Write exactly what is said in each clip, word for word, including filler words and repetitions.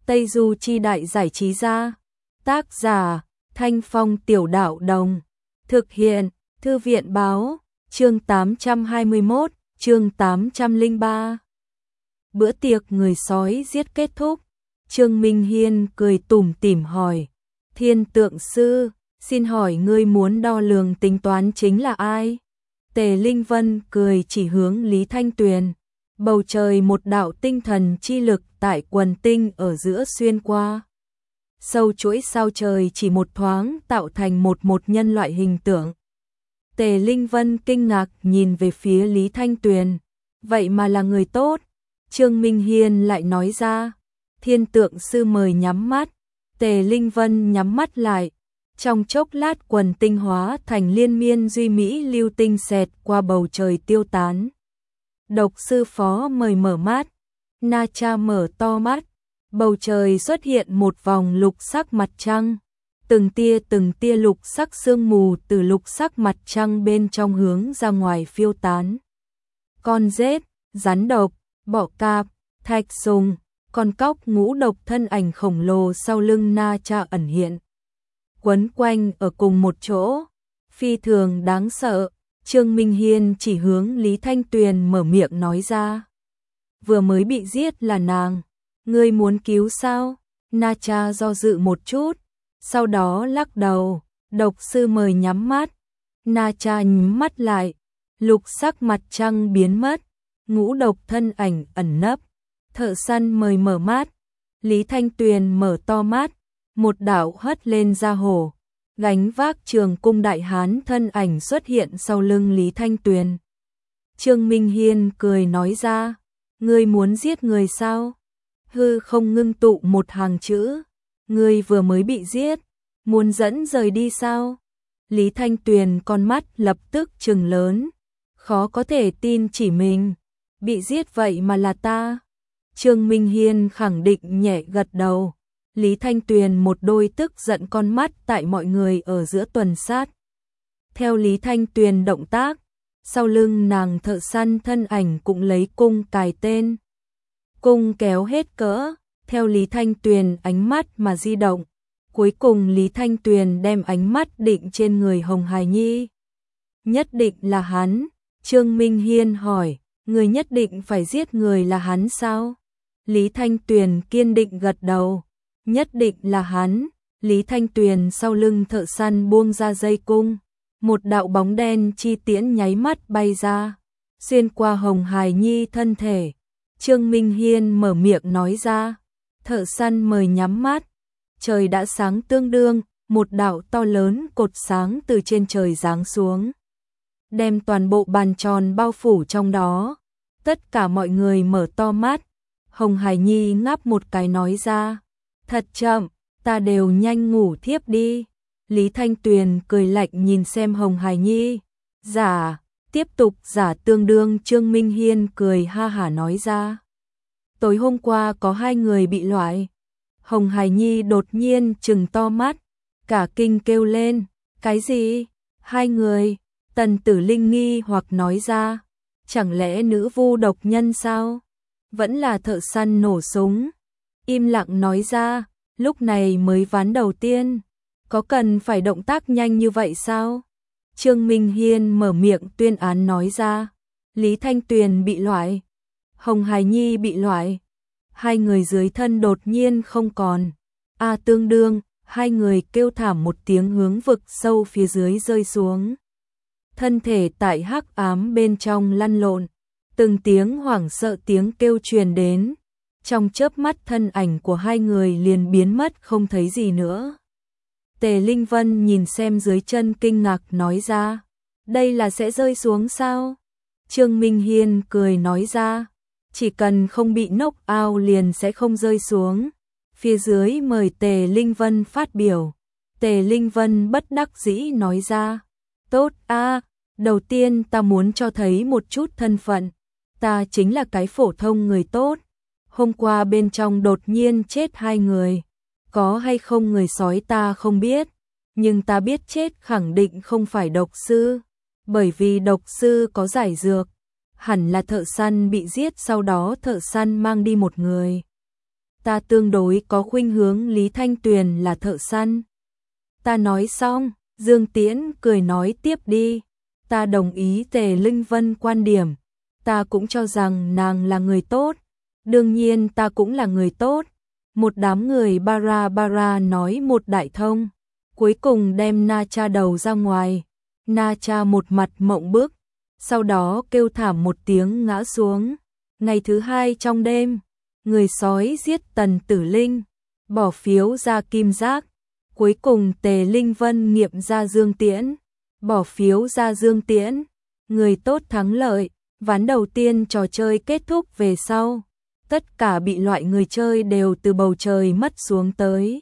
Tây Du Chi Đại Giải Trí Gia. Tác giả Thanh Phong Tiểu Đạo Đồng. Thực hiện Thư viện Báo. Chương tám trăm hai mươi mốt, chương tám trăm lẻ ba. Bữa tiệc người sói giết kết thúc. Trương Minh Hiên cười tủm tỉm hỏi. Thiên Tượng Sư, xin hỏi ngươi muốn đo lường tính toán chính là ai? Tề Linh Vân cười chỉ hướng Lý Thanh Tuyền. Bầu trời một đạo tinh thần chi lực tại quần tinh ở giữa xuyên qua. Sâu chuỗi sao trời chỉ một thoáng tạo thành một một nhân loại hình tượng. Tề Linh Vân kinh ngạc nhìn về phía Lý Thanh Tuyền. Vậy mà là người tốt. Trương Minh Hiên lại nói ra. Thiên Tượng Sư mời nhắm mắt. Tề Linh Vân nhắm mắt lại. Trong chốc lát quần tinh hóa thành liên miên duy mỹ lưu tinh xẹt qua bầu trời tiêu tán. Độc Sư Phó mời mở mắt. Na Cha mở to mắt. Bầu trời xuất hiện một vòng lục sắc mặt trăng. Từng tia từng tia lục sắc sương mù từ lục sắc mặt trăng bên trong hướng ra ngoài phiêu tán. Con rết, rắn độc, bọ cạp, thạch sùng, con cóc ngũ độc thân ảnh khổng lồ sau lưng Na Cha ẩn hiện. Quấn quanh ở cùng một chỗ, phi thường đáng sợ. Trương Minh Hiên chỉ hướng Lý Thanh Tuyền mở miệng nói ra. Vừa mới bị giết là nàng, ngươi muốn cứu sao? Na Cha do dự một chút, sau đó lắc đầu. Độc Sư mời nhắm mắt. Na Cha nhắm mắt lại, lục sắc mặt trăng biến mất, ngũ độc thân ảnh ẩn nấp. Thợ săn mời mở mắt. Lý Thanh Tuyền mở to mắt, một đạo hất lên ra hổ, gánh vác trường cung đại hán thân ảnh xuất hiện sau lưng Lý Thanh Tuyền. Trương Minh Hiên cười nói ra, ngươi muốn giết người sao? Hư không ngưng tụ một hàng chữ, ngươi vừa mới bị giết, muốn dẫn rời đi sao? Lý Thanh Tuyền con mắt lập tức trừng lớn, khó có thể tin chỉ mình bị giết vậy mà là ta. Trương Minh Hiên khẳng định nhẹ gật đầu. Lý Thanh Tuyền một đôi tức giận con mắt tại mọi người ở giữa tuần sát. Theo Lý Thanh Tuyền động tác, sau lưng nàng thợ săn thân ảnh cũng lấy cung cài tên. Cung kéo hết cỡ, theo Lý Thanh Tuyền ánh mắt mà di động. Cuối cùng Lý Thanh Tuyền đem ánh mắt định trên người Hồng Hải Nhi. Nhất định là hắn. Trương Minh Hiên hỏi, người nhất định phải giết người là hắn sao? Lý Thanh Tuyền kiên định gật đầu. Nhất định là hắn. Lý Thanh Tuyền sau lưng thợ săn buông ra dây cung. Một đạo bóng đen chi tiễn nháy mắt bay ra, xuyên qua Hồng Hải Nhi thân thể. Trương Minh Hiên mở miệng nói ra. Thợ săn mời nhắm mắt. Trời đã sáng tương đương, một đạo to lớn cột sáng từ trên trời giáng xuống, đem toàn bộ bàn tròn bao phủ trong đó. Tất cả mọi người mở to mắt. Hồng Hải Nhi ngáp một cái nói ra. Thật chậm, ta đều nhanh ngủ thiếp đi. Lý Thanh Tuyền cười lạnh nhìn xem Hồng Hải Nhi. Giả, tiếp tục giả tương đương. Trương Minh Hiên cười ha hả nói ra. Tối hôm qua có hai người bị loại. Hồng Hải Nhi đột nhiên trừng to mắt, cả kinh kêu lên. Cái gì? Hai người? Tần Tử Linh nghi hoặc nói ra. Chẳng lẽ nữ vu độc nhân sao? Vẫn là thợ săn nổ súng. Im lặng nói ra, lúc này mới ván đầu tiên. Có cần phải động tác nhanh như vậy sao? Trương Minh Hiên mở miệng tuyên án nói ra. Lý Thanh Tuyền bị loại, Hồng Hải Nhi bị loại. Hai người dưới thân đột nhiên không còn. A tương đương, hai người kêu thảm một tiếng hướng vực sâu phía dưới rơi xuống. Thân thể tại hắc ám bên trong lăn lộn. Từng tiếng hoảng sợ tiếng kêu truyền đến. Trong chớp mắt thân ảnh của hai người liền biến mất không thấy gì nữa. Tề Linh Vân nhìn xem dưới chân kinh ngạc nói ra. Đây là sẽ rơi xuống sao? Trương Minh Hiên cười nói ra. Chỉ cần không bị knock out liền sẽ không rơi xuống. Phía dưới mời Tề Linh Vân phát biểu. Tề Linh Vân bất đắc dĩ nói ra. Tốt a, đầu tiên ta muốn cho thấy một chút thân phận. Ta chính là cái phổ thông người tốt. Hôm qua bên trong đột nhiên chết hai người. Có hay không người sói ta không biết. Nhưng ta biết chết khẳng định không phải độc sư. Bởi vì độc sư có giải dược. Hẳn là thợ săn bị giết, sau đó thợ săn mang đi một người. ta tương đối có khuynh hướng Lý Thanh Tuyền là thợ săn. Ta nói xong, Dương Tiễn cười nói tiếp đi. Ta đồng ý Tề Linh Vân quan điểm. Ta cũng cho rằng nàng là người tốt. Đương nhiên ta cũng là người tốt. Một đám người bara bara nói một đại thông. Cuối cùng đem Na Cha đầu ra ngoài. Na Cha một mặt mộng bức. Sau đó kêu thảm một tiếng ngã xuống. Ngày thứ hai trong đêm, người sói giết Tần Tử Linh, bỏ phiếu ra Kim Giác. Cuối cùng Tề Linh Vân nghiệm ra Dương Tiễn, bỏ phiếu ra Dương Tiễn. Người tốt thắng lợi, ván đầu tiên trò chơi kết thúc về sau. Tất cả bị loại người chơi đều từ bầu trời mất xuống tới.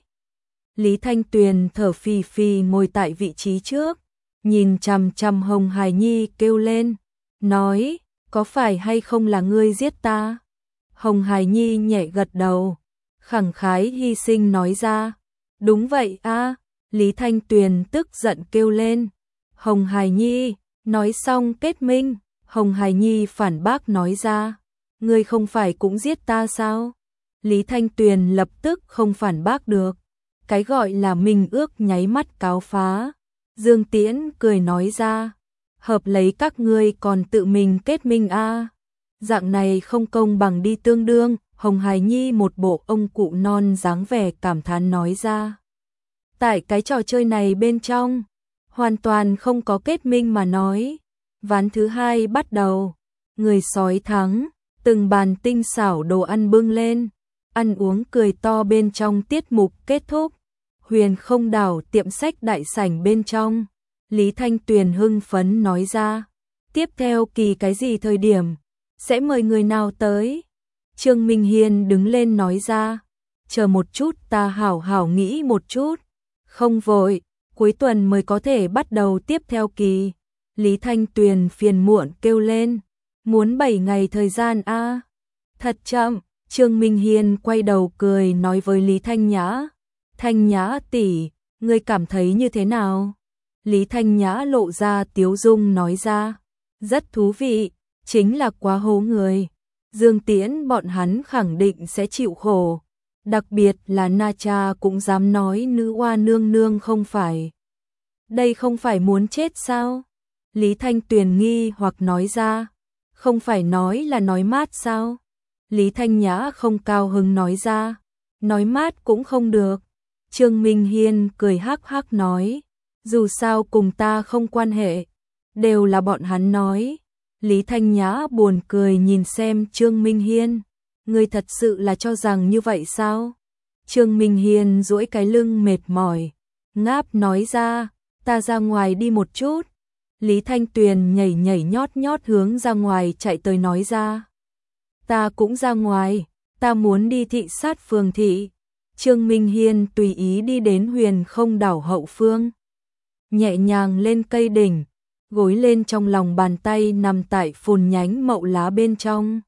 Lý Thanh Tuyền thở phì phì ngồi tại vị trí trước, nhìn chằm chằm Hồng Hải Nhi kêu lên, nói, có phải hay không là ngươi giết ta? Hồng Hải Nhi nhẹ gật đầu, khẳng khái hy sinh nói ra, đúng vậy a. Lý Thanh Tuyền tức giận kêu lên, Hồng Hải Nhi, nói xong kết minh. Hồng Hải Nhi phản bác nói ra, ngươi không phải cũng giết ta sao? Lý Thanh Tuyền lập tức không phản bác được, cái gọi là mình ước nháy mắt cáo phá. Dương Tiễn cười nói ra, hợp lấy các ngươi còn tự mình kết minh a. Dạng này không công bằng đi tương đương. Hồng Hải Nhi một bộ ông cụ non dáng vẻ cảm thán nói ra. Tại cái trò chơi này bên trong, hoàn toàn không có kết minh mà nói. Ván thứ hai bắt đầu, người sói thắng, từng bàn tinh xảo đồ ăn bưng lên, ăn uống cười to bên trong tiết mục kết thúc. Huyền Không Đảo tiệm sách đại sảnh bên trong, Lý Thanh Tuyền hưng phấn nói ra, tiếp theo kỳ cái gì thời điểm, sẽ mời người nào tới? Trương Minh Hiên đứng lên nói ra, chờ một chút ta hảo hảo nghĩ một chút, không vội, cuối tuần mới có thể bắt đầu tiếp theo kỳ. Lý Thanh Tuyền phiền muộn kêu lên, muốn bảy ngày thời gian a. À? Thật chậm. Trương Minh Hiên quay đầu cười nói với Lý Thanh Nhã, Thanh Nhã tỷ, ngươi cảm thấy như thế nào? Lý Thanh Nhã lộ ra tiếu dung nói ra, rất thú vị, chính là quá hố người. Dương Tiễn bọn hắn khẳng định sẽ chịu khổ, đặc biệt là Na Cha cũng dám nói nữ oa nương nương không phải. Đây không phải muốn chết sao? Lý Thanh Tuyền nghi hoặc nói ra, không phải nói là nói mát sao? Lý Thanh Nhã không cao hứng nói ra, nói mát cũng không được. Trương Minh Hiên cười hắc hắc nói, dù sao cùng ta không quan hệ, đều là bọn hắn nói. Lý Thanh Nhã buồn cười nhìn xem Trương Minh Hiên, ngươi thật sự là cho rằng như vậy sao? Trương Minh Hiên duỗi cái lưng mệt mỏi, ngáp nói ra, ta ra ngoài đi một chút. Lý Thanh Tuyền nhảy nhảy nhót nhót hướng ra ngoài chạy tới nói ra, ta cũng ra ngoài, ta muốn đi thị sát phường thị. Trương Minh Hiên tùy ý đi đến Huyền Không Đảo hậu phương, nhẹ nhàng lên cây đỉnh, gối lên trong lòng bàn tay nằm tại phồn nhánh mậu lá bên trong.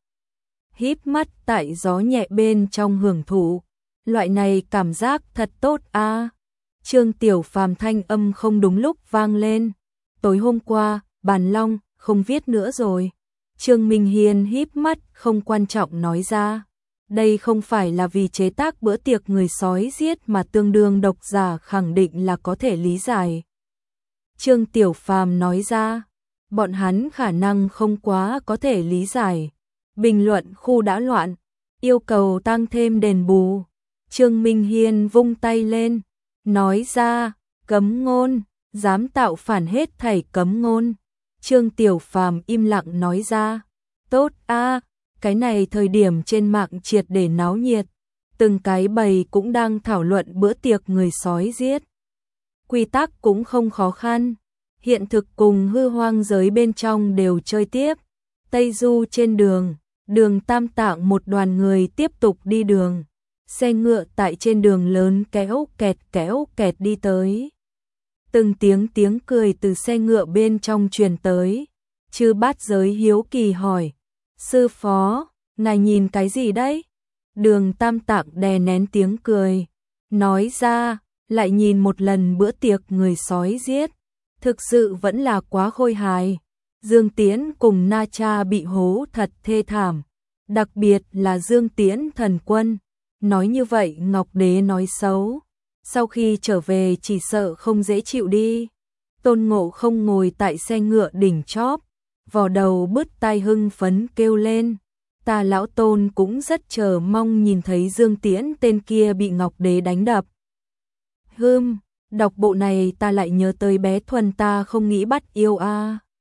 Híp mắt tại gió nhẹ bên trong hưởng thụ, loại này cảm giác thật tốt a. À. Trương Tiểu Phàm thanh âm không đúng lúc vang lên, tối hôm qua, Bàn Long không viết nữa rồi. Trương Minh Hiên híp mắt không quan trọng nói ra, đây không phải là vì chế tác bữa tiệc người sói giết mà tương đương độc giả khẳng định là có thể lý giải. Trương Tiểu Phàm nói ra, bọn hắn khả năng không quá có thể lý giải. Bình luận khu đã loạn, yêu cầu tăng thêm đền bù. Trương Minh Hiên vung tay lên, nói ra, cấm ngôn, dám tạo phản hết thảy cấm ngôn. Trương Tiểu Phàm im lặng nói ra, tốt a, à, cái này thời điểm trên mạng triệt để náo nhiệt, từng cái bầy cũng đang thảo luận bữa tiệc người sói giết. Quy tắc cũng không khó khăn, hiện thực cùng hư hoang giới bên trong đều chơi tiếp. Tây Du trên đường, đường Tam Tạng một đoàn người tiếp tục đi đường, xe ngựa tại trên đường lớn kéo kẹt kéo kẹt đi tới. Từng tiếng tiếng cười từ xe ngựa bên trong truyền tới. Chư Bát Giới hiếu kỳ hỏi, sư phó, ngài nhìn cái gì đấy? Đường Tam Tạng đè nén tiếng cười, nói ra, lại nhìn một lần bữa tiệc người sói giết, thực sự vẫn là quá khôi hài. Dương Tiễn cùng Na Cha bị hố thật thê thảm, đặc biệt là Dương Tiễn thần quân, nói như vậy Ngọc Đế nói xấu, sau khi trở về chỉ sợ không dễ chịu đi. Tôn Ngộ Không ngồi tại xe ngựa đỉnh chóp, vò đầu bứt tai hưng phấn kêu lên. Ta lão Tôn cũng rất chờ mong nhìn thấy Dương Tiễn tên kia bị Ngọc Đế đánh đập. Hừm, đọc bộ này ta lại nhớ tới bé Thuần ta không nghĩ bắt yêu a.